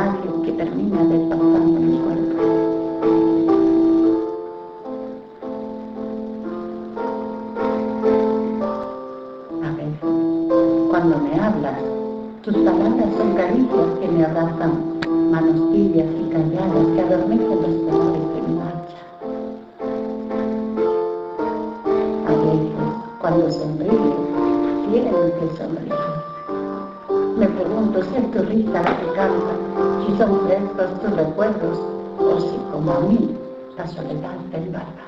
alguien que termina desbastando mi cuerpo. A veces, cuando me hablas, tus palabras son caricias que me abrazan, manos tibias y calladas que adormecen los dolores de mi marcha. A veces, cuando sonríes, tienes que sonreír. Me pregunto si es tu risa la que canta, si son frescos tus recuerdos, o si, como a mí, la soledad te embarga.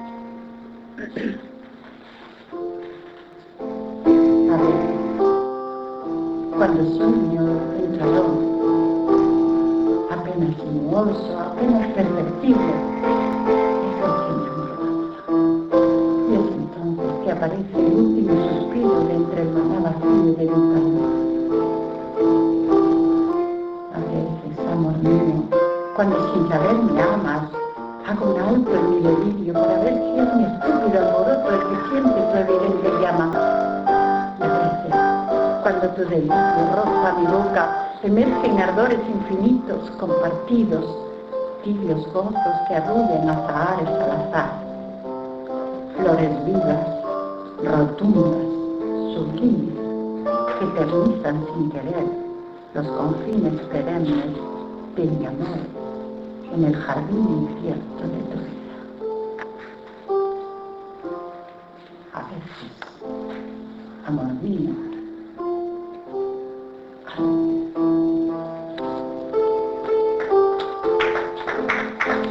A veces, cuando sueño en tu aroma, apenas sinuoso, apenas perceptible, es el que me amordaza. Y es entonces que aparece el último suspiro de entre el maná vacío de mi calor. A veces, amor mío, cuando sin saber me amas, hago un alto en mi delirio para ver si es mi estúpido alboroto el que siente tu evidente llama. Y a veces, cuando tu delirio roza mi boca, emerge en ardores infinitos, compartidos, tibios gozos que arrullan azahares al azar. Flores vivas, rotundas, sublimes, que eternizan sin querer los confines perennes de mi amor en el jardín incierto de tu vida. A veces, amor mío,